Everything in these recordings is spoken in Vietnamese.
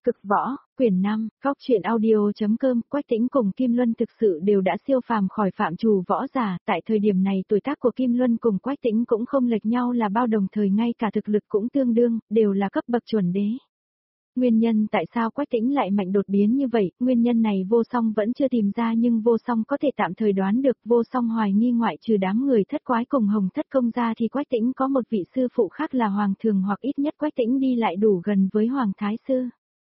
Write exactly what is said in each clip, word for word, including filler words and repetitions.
Cực võ, quyển năm, Cóc truyện audio.com, Quách Tĩnh cùng Kim Luân thực sự đều đã siêu phàm khỏi phạm trù võ giả, tại thời điểm này tuổi tác của Kim Luân cùng Quách Tĩnh cũng không lệch nhau là bao, đồng thời ngay cả thực lực cũng tương đương, đều là cấp bậc chuẩn đế. Nguyên nhân tại sao Quách Tĩnh lại mạnh đột biến như vậy, nguyên nhân này Vô Song vẫn chưa tìm ra, nhưng Vô Song có thể tạm thời đoán được. Vô Song hoài nghi ngoại trừ đám người Thất Quái cùng Hồng Thất Công ra thì Quách Tĩnh có một vị sư phụ khác là Hoàng Thường, hoặc ít nhất Quách Tĩnh đi lại đủ gần với Hoàng Thái Sư.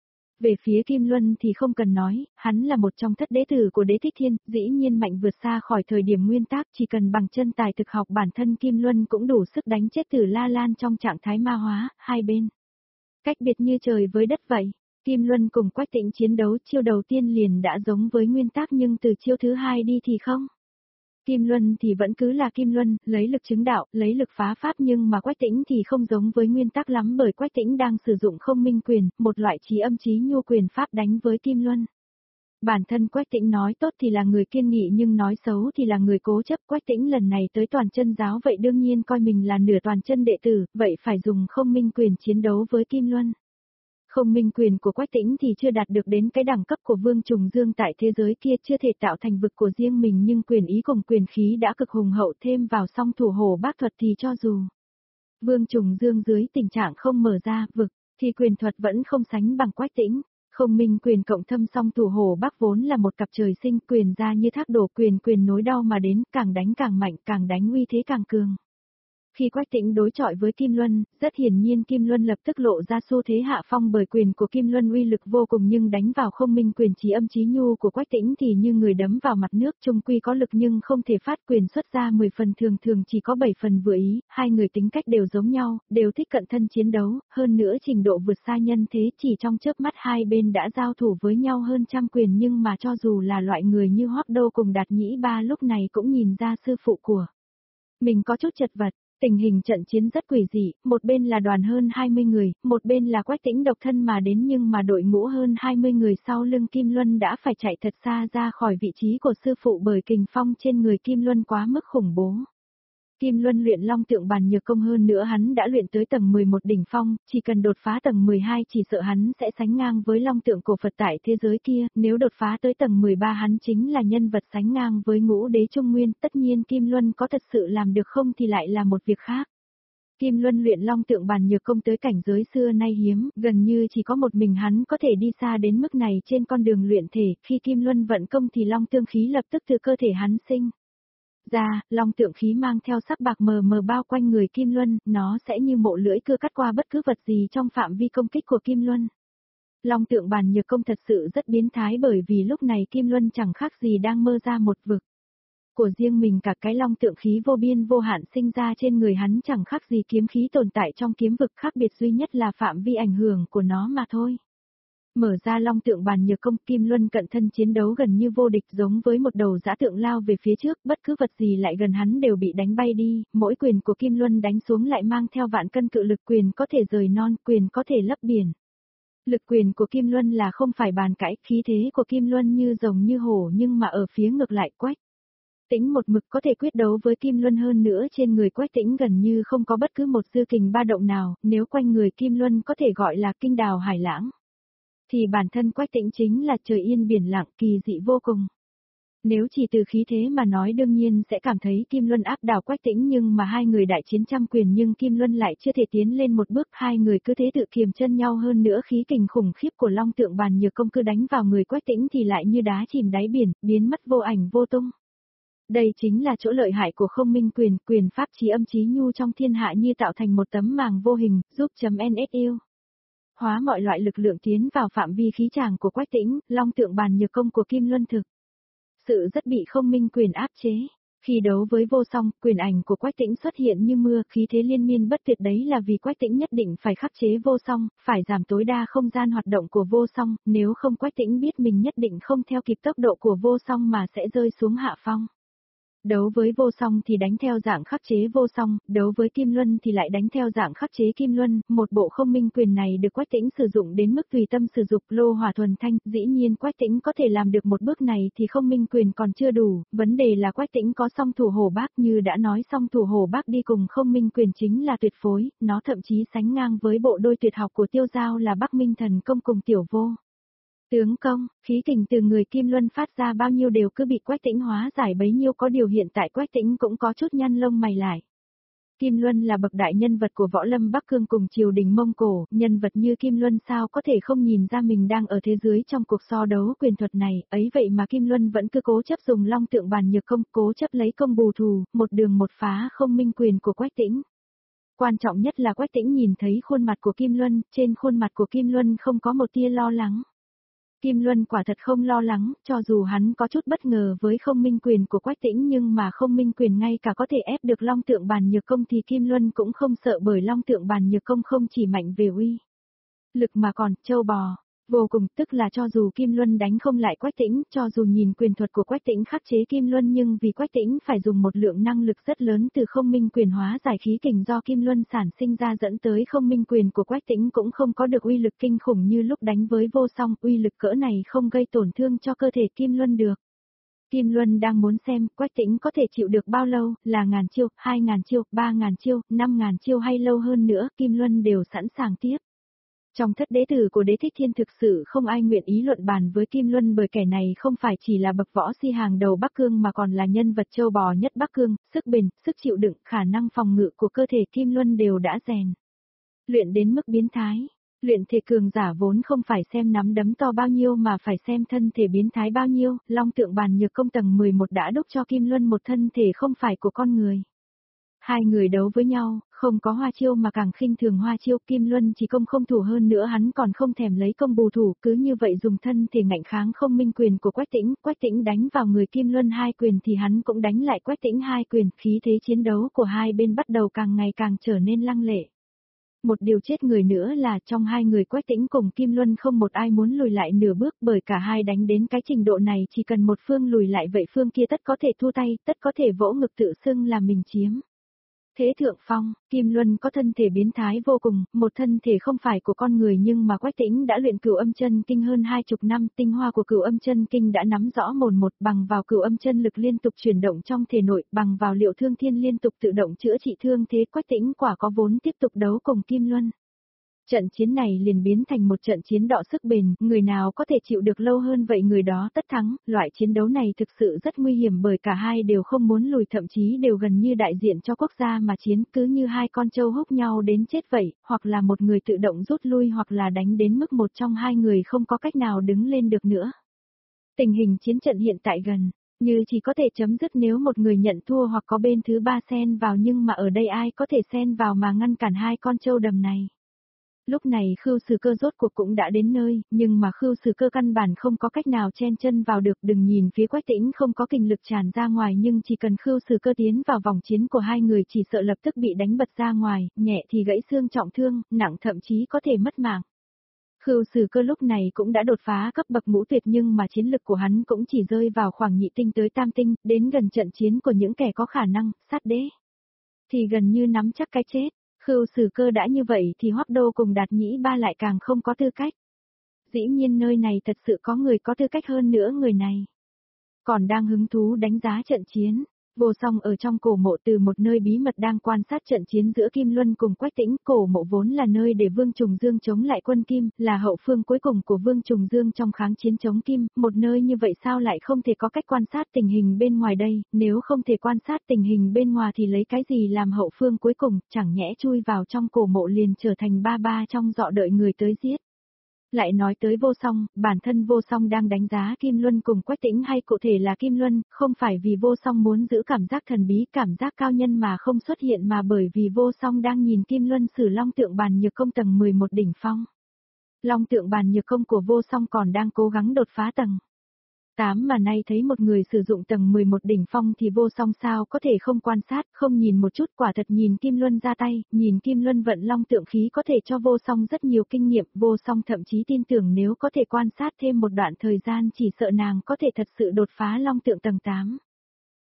Về phía Kim Luân thì không cần nói, hắn là một trong thất đế tử của Đế Thích Thiên, dĩ nhiên mạnh vượt xa khỏi thời điểm nguyên tác, chỉ cần bằng chân tài thực học bản thân Kim Luân cũng đủ sức đánh chết Tử La Lan trong trạng thái ma hóa, hai bên cách biệt như trời với đất vậy. Kim Luân cùng Quách Tĩnh chiến đấu chiêu đầu tiên liền đã giống với nguyên tác, nhưng từ chiêu thứ hai đi thì không. Kim Luân thì vẫn cứ là Kim Luân, lấy lực chứng đạo, lấy lực phá pháp, nhưng mà Quách Tĩnh thì không giống với nguyên tắc lắm, bởi Quách Tĩnh đang sử dụng không minh quyền, một loại trí âm trí nhu quyền pháp đánh với Kim Luân. Bản thân Quách Tĩnh nói tốt thì là người kiên nghị, nhưng nói xấu thì là người cố chấp. Quách Tĩnh lần này tới toàn chân giáo vậy đương nhiên coi mình là nửa toàn chân đệ tử, vậy phải dùng không minh quyền chiến đấu với Kim Luân. Không minh quyền của Quách Tĩnh thì chưa đạt được đến cái đẳng cấp của Vương Trùng Dương tại thế giới kia, chưa thể tạo thành vực của riêng mình, nhưng quyền ý cùng quyền khí đã cực hùng hậu, thêm vào song thủ hổ bác thuật thì cho dù Vương Trùng Dương dưới tình trạng không mở ra vực, thì quyền thuật vẫn không sánh bằng Quách Tĩnh. Không minh quyền cộng thâm song thủ hổ bác vốn là một cặp trời sinh, quyền ra như thác đổ, quyền quyền nối đau mà đến, càng đánh càng mạnh, càng đánh uy thế càng cường. Khi Quách Tĩnh đối chọi với Kim Luân, rất hiển nhiên Kim Luân lập tức lộ ra xu thế hạ phong, bởi quyền của Kim Luân uy lực vô cùng, nhưng đánh vào không minh quyền trí âm trí nhu của Quách Tĩnh thì như người đấm vào mặt nước, chung quy có lực nhưng không thể phát, quyền xuất ra mười phần thường thường chỉ có bảy phần vừa ý. Hai người tính cách đều giống nhau, đều thích cận thân chiến đấu, hơn nữa trình độ vượt xa nhân thế, chỉ trong chớp mắt hai bên đã giao thủ với nhau hơn trăm quyền, nhưng mà cho dù là loại người như Hoắc Đô cùng Đạt Nhĩ Ba lúc này cũng nhìn ra sư phụ của mình có chút chật vật. Tình hình trận chiến rất quỷ dị, một bên là đoàn hơn hai mươi người, một bên là Quách Tĩnh độc thân mà đến, nhưng mà đội ngũ hơn hai mươi người sau lưng Kim Luân đã phải chạy thật xa ra khỏi vị trí của sư phụ, bởi kình phong trên người Kim Luân quá mức khủng bố. Kim Luân luyện Long Tượng Bàn Nhược Công, hơn nữa hắn đã luyện tới tầng mười một đỉnh phong, chỉ cần đột phá tầng mười hai chỉ sợ hắn sẽ sánh ngang với Long Tượng Cổ Phật tại thế giới kia, nếu đột phá tới tầng mười ba hắn chính là nhân vật sánh ngang với Ngũ Đế Trung Nguyên. Tất nhiên Kim Luân có thật sự làm được không thì lại là một việc khác. Kim Luân luyện Long Tượng Bàn Nhược Công tới cảnh giới xưa nay hiếm, gần như chỉ có một mình hắn có thể đi xa đến mức này trên con đường luyện thể. Khi Kim Luân vận công thì long tương khí lập tức từ cơ thể hắn sinh ra, long tượng khí mang theo sắc bạc mờ mờ bao quanh người Kim Luân, nó sẽ như mộ lưỡi cưa cắt qua bất cứ vật gì trong phạm vi công kích của Kim Luân. Long Tượng Bàn Nhược Công thật sự rất biến thái, bởi vì lúc này Kim Luân chẳng khác gì đang mơ ra một vực của riêng mình, cả cái long tượng khí vô biên vô hạn sinh ra trên người hắn chẳng khác gì kiếm khí tồn tại trong kiếm vực, khác biệt duy nhất là phạm vi ảnh hưởng của nó mà thôi. Mở ra Long Tượng Bàn Nhược Công, Kim Luân cận thân chiến đấu gần như vô địch, giống với một đầu dã tượng lao về phía trước, bất cứ vật gì lại gần hắn đều bị đánh bay đi, mỗi quyền của Kim Luân đánh xuống lại mang theo vạn cân cự lực, quyền có thể rời non, quyền có thể lấp biển. Lực quyền của Kim Luân là không phải bàn cãi, khí thế của Kim Luân như rồng như hổ, nhưng mà ở phía ngược lại Quách Tĩnh một mực có thể quyết đấu với Kim Luân, hơn nữa trên người Quách Tĩnh gần như không có bất cứ một dư kình ba động nào, nếu quanh người Kim Luân có thể gọi là kinh đào hải lãng, thì bản thân Quách Tĩnh chính là trời yên biển lặng, kỳ dị vô cùng. Nếu chỉ từ khí thế mà nói đương nhiên sẽ cảm thấy Kim Luân áp đảo Quách Tĩnh, nhưng mà hai người đại chiến trăm quyền nhưng Kim Luân lại chưa thể tiến lên một bước, hai người cứ thế tự kiềm chân nhau, hơn nữa khí kình khủng khiếp của Long Tượng Bàn Nhược Công cứ đánh vào người Quách Tĩnh thì lại như đá chìm đáy biển, biến mất vô ảnh vô tung. Đây chính là chỗ lợi hại của không minh quyền, quyền pháp trí âm trí nhu trong thiên hạ như tạo thành một tấm màng vô hình, giúp chấm nsu hóa mọi loại lực lượng tiến vào phạm vi khí tràng của Quách Tĩnh. Long Tượng Bàn Nhược Công của Kim Luân thực sự rất bị không minh quyền áp chế. Khi đấu với Vô Song, quyền ảnh của Quách Tĩnh xuất hiện như mưa, khí thế liên miên bất tuyệt, đấy là vì Quách Tĩnh nhất định phải khắc chế Vô Song, phải giảm tối đa không gian hoạt động của Vô Song, nếu không Quách Tĩnh biết mình nhất định không theo kịp tốc độ của Vô Song mà sẽ rơi xuống hạ phong. Đấu với vô song thì đánh theo dạng khắc chế vô song, đấu với Kim Luân thì lại đánh theo dạng khắc chế Kim Luân, một bộ không minh quyền này được Quách Tĩnh sử dụng đến mức tùy tâm sử dụng lô hỏa thuần thanh, dĩ nhiên Quách Tĩnh có thể làm được một bước này thì không minh quyền còn chưa đủ, vấn đề là Quách Tĩnh có song thủ hổ bác, như đã nói song thủ hổ bác đi cùng không minh quyền chính là tuyệt phối, nó thậm chí sánh ngang với bộ đôi tuyệt học của Tiêu Giao là Bắc Minh Thần Công cùng Tiểu Vô. Tướng công, khí kình từ người Kim Luân phát ra bao nhiêu đều cứ bị Quách Tĩnh hóa giải bấy nhiêu, có điều hiện tại Quách Tĩnh cũng có chút nhăn lông mày lại. Kim Luân là bậc đại nhân vật của võ lâm Bắc Cương cùng triều đình Mông Cổ, nhân vật như Kim Luân sao có thể không nhìn ra mình đang ở thế giới trong cuộc so đấu quyền thuật này, ấy vậy mà Kim Luân vẫn cứ cố chấp dùng long tượng bàn nhược công, cố chấp lấy công bù thù, một đường một phá không minh quyền của Quách Tĩnh. Quan trọng nhất là Quách Tĩnh nhìn thấy khuôn mặt của Kim Luân, trên khuôn mặt của Kim Luân không có một tia lo lắng. Kim Luân quả thật không lo lắng, cho dù hắn có chút bất ngờ với không minh quyền của Quách Tĩnh nhưng mà không minh quyền ngay cả có thể ép được long tượng bàn nhược công thì Kim Luân cũng không sợ, bởi long tượng bàn nhược công không chỉ mạnh về uy lực mà còn châu bò, vô cùng, tức là cho dù Kim Luân đánh không lại Quách Tĩnh, cho dù nhìn quyền thuật của Quách Tĩnh khắc chế Kim Luân nhưng vì Quách Tĩnh phải dùng một lượng năng lực rất lớn từ không minh quyền hóa giải khí kình do Kim Luân sản sinh ra dẫn tới không minh quyền của Quách Tĩnh cũng không có được uy lực kinh khủng như lúc đánh với vô song, uy lực cỡ này không gây tổn thương cho cơ thể Kim Luân được. Kim Luân đang muốn xem Quách Tĩnh có thể chịu được bao lâu, là ngàn chiêu, hai ngàn chiêu, ba ngàn chiêu, năm ngàn chiêu hay lâu hơn nữa, Kim Luân đều sẵn sàng tiếp. Trong thất đế tử của Đế Thích Thiên thực sự không ai nguyện ý luận bàn với Kim Luân, bởi kẻ này không phải chỉ là bậc võ si hàng đầu Bắc Cương mà còn là nhân vật châu bò nhất Bắc Cương, sức bền, sức chịu đựng, khả năng phòng ngự của cơ thể Kim Luân đều đã rèn luyện đến mức biến thái. Luyện thể cường giả vốn không phải xem nắm đấm to bao nhiêu mà phải xem thân thể biến thái bao nhiêu, long tượng bàn nhược công tầng mười một đã đúc cho Kim Luân một thân thể không phải của con người. Hai người đấu với nhau, không có hoa chiêu mà càng khinh thường hoa chiêu, Kim Luân chỉ công không thủ, hơn nữa hắn còn không thèm lấy công bù thủ, cứ như vậy dùng thân thể ngạnh kháng không minh quyền của Quách Tĩnh, Quách Tĩnh đánh vào người Kim Luân hai quyền thì hắn cũng đánh lại Quách Tĩnh hai quyền, khí thế chiến đấu của hai bên bắt đầu càng ngày càng trở nên lăng lệ. Một điều chết người nữa là trong hai người Quách Tĩnh cùng Kim Luân không một ai muốn lùi lại nửa bước, bởi cả hai đánh đến cái trình độ này chỉ cần một phương lùi lại vậy phương kia tất có thể thua tay, tất có thể vỗ ngực tự xưng là mình chiếm thế thượng phong. Kim Luân có thân thể biến thái vô cùng, một thân thể không phải của con người nhưng mà Quách Tĩnh đã luyện Cửu Âm Chân Kinh hơn hai chục năm, tinh hoa của Cửu Âm Chân Kinh đã nắm rõ mồn một, bằng vào Cửu Âm Chân lực liên tục chuyển động trong thể nội, bằng vào Liệu Thương Thiên liên tục tự động chữa trị thương thế, Quách Tĩnh quả có vốn tiếp tục đấu cùng Kim Luân. Trận chiến này liền biến thành một trận chiến đọ sức bền, người nào có thể chịu được lâu hơn vậy người đó tất thắng. Loại chiến đấu này thực sự rất nguy hiểm bởi cả hai đều không muốn lùi, thậm chí đều gần như đại diện cho quốc gia mà chiến, cứ như hai con trâu húc nhau đến chết vậy, hoặc là một người tự động rút lui hoặc là đánh đến mức một trong hai người không có cách nào đứng lên được nữa. Tình hình chiến trận hiện tại gần như chỉ có thể chấm dứt nếu một người nhận thua hoặc có bên thứ ba xen vào, nhưng mà ở đây ai có thể xen vào mà ngăn cản hai con trâu đầm này. Lúc này Khưu Sử Cơ rốt cuộc cũng đã đến nơi, nhưng mà Khưu Sử Cơ căn bản không có cách nào chen chân vào được, đừng nhìn phía Quách Tĩnh không có kình lực tràn ra ngoài nhưng chỉ cần Khưu Sử Cơ tiến vào vòng chiến của hai người chỉ sợ lập tức bị đánh bật ra ngoài, nhẹ thì gãy xương trọng thương, nặng thậm chí có thể mất mạng. Khưu Sử Cơ lúc này cũng đã đột phá cấp bậc ngũ tuyệt nhưng mà chiến lực của hắn cũng chỉ rơi vào khoảng nhị tinh tới tam tinh, đến gần trận chiến của những kẻ có khả năng, sát đế thì gần như nắm chắc cái chết. Khưu Sử Cơ đã như vậy thì Hoắc Đô cùng Đạt Nhĩ Ba lại càng không có tư cách. Dĩ nhiên nơi này thật sự có người có tư cách hơn nữa, người này còn đang hứng thú đánh giá trận chiến. Vô Song ở trong cổ mộ từ một nơi bí mật đang quan sát trận chiến giữa Kim Luân cùng Quách Tĩnh. Cổ mộ vốn là nơi để Vương Trùng Dương chống lại quân Kim, là hậu phương cuối cùng của Vương Trùng Dương trong kháng chiến chống Kim, một nơi như vậy sao lại không thể có cách quan sát tình hình bên ngoài đây, nếu không thể quan sát tình hình bên ngoài thì lấy cái gì làm hậu phương cuối cùng, chẳng nhẽ chui vào trong cổ mộ liền trở thành ba ba trong dọ đợi người tới giết. Lại nói tới Vô Song, bản thân Vô Song đang đánh giá Kim Luân cùng Quách Tĩnh, hay cụ thể là Kim Luân, không phải vì Vô Song muốn giữ cảm giác thần bí, cảm giác cao nhân mà không xuất hiện, mà bởi vì Vô Song đang nhìn Kim Luân sử long tượng bàn nhược công tầng mười một đỉnh phong. Long tượng bàn nhược công của Vô Song còn đang cố gắng đột phá tầng tám mà nay thấy một người sử dụng tầng mười một đỉnh phong thì Vô Song sao có thể không quan sát, không nhìn một chút, quả thật nhìn Kim Luân ra tay, nhìn Kim Luân vận long tượng khí có thể cho Vô Song rất nhiều kinh nghiệm, Vô Song thậm chí tin tưởng nếu có thể quan sát thêm một đoạn thời gian chỉ sợ nàng có thể thật sự đột phá long tượng tầng tám.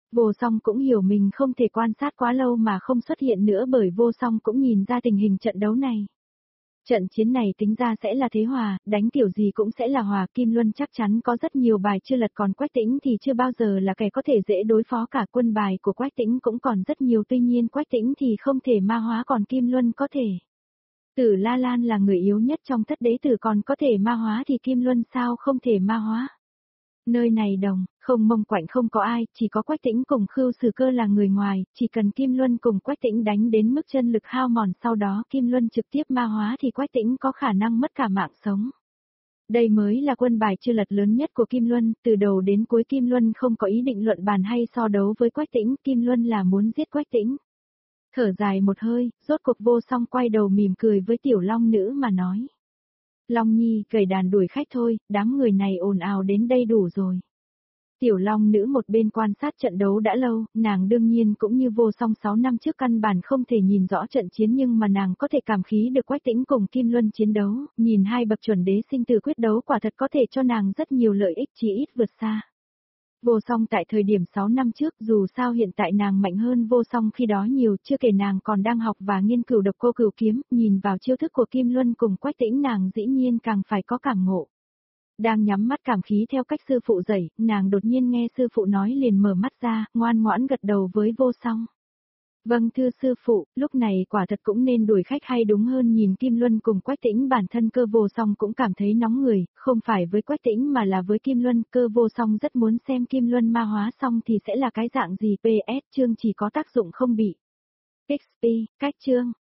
Vô song cũng hiểu mình không thể quan sát quá lâu mà không xuất hiện nữa bởi vô song cũng nhìn ra tình hình trận đấu này. Trận chiến này tính ra sẽ là thế hòa, đánh kiểu gì cũng sẽ là hòa. Kim Luân chắc chắn có rất nhiều bài chưa lật, còn Quách Tĩnh thì chưa bao giờ là kẻ có thể dễ đối phó cả. Quân bài của Quách Tĩnh cũng còn rất nhiều, tuy nhiên Quách Tĩnh thì không thể ma hóa, còn Kim Luân có thể. Tử La Lan là người yếu nhất trong thất đế tử, còn có thể ma hóa thì Kim Luân sao không thể ma hóa. Nơi này đồng, không mông quạnh không có ai, chỉ có Quách Tĩnh cùng Khưu Sử Cơ là người ngoài, chỉ cần Kim Luân cùng Quách Tĩnh đánh đến mức chân lực hao mòn, sau đó Kim Luân trực tiếp ma hóa thì Quách Tĩnh có khả năng mất cả mạng sống. Đây mới là quân bài chưa lật lớn nhất của Kim Luân, từ đầu đến cuối Kim Luân không có ý định luận bàn hay so đấu với Quách Tĩnh, Kim Luân là muốn giết Quách Tĩnh. Thở dài một hơi, rốt cuộc Vô Song quay đầu mỉm cười với Tiểu Long Nữ mà nói. Long Nhi, cởi đàn đuổi khách thôi, đám người này ồn ào đến đây đủ rồi. Tiểu Long Nữ một bên quan sát trận đấu đã lâu, nàng đương nhiên cũng như Vô Song sáu năm trước căn bản không thể nhìn rõ trận chiến, nhưng mà nàng có thể cảm khí được Quách Tĩnh cùng Kim Luân chiến đấu, nhìn hai bậc chuẩn đế sinh tử quyết đấu quả thật có thể cho nàng rất nhiều lợi ích, chí ít vượt xa. Vô Song tại thời điểm sáu năm trước, dù sao hiện tại nàng mạnh hơn Vô Song khi đó nhiều, chưa kể nàng còn đang học và nghiên cứu độc cô cửu kiếm, nhìn vào chiêu thức của Kim Luân cùng Quách Tĩnh nàng dĩ nhiên càng phải có cảm ngộ. Đang nhắm mắt cảm khí theo cách sư phụ dạy, nàng đột nhiên nghe sư phụ nói liền mở mắt ra, ngoan ngoãn gật đầu với Vô Song. Vâng thưa sư phụ, lúc này quả thật cũng nên đuổi khách, hay đúng hơn nhìn Kim Luân cùng Quách Tĩnh. Bản thân Cơ Vô Song cũng cảm thấy nóng người, không phải với Quách Tĩnh mà là với Kim Luân. Cơ Vô Song rất muốn xem Kim Luân ma hóa xong thì sẽ là cái dạng gì. pê ét chương chỉ có tác dụng không bị. ích pê, cách chương.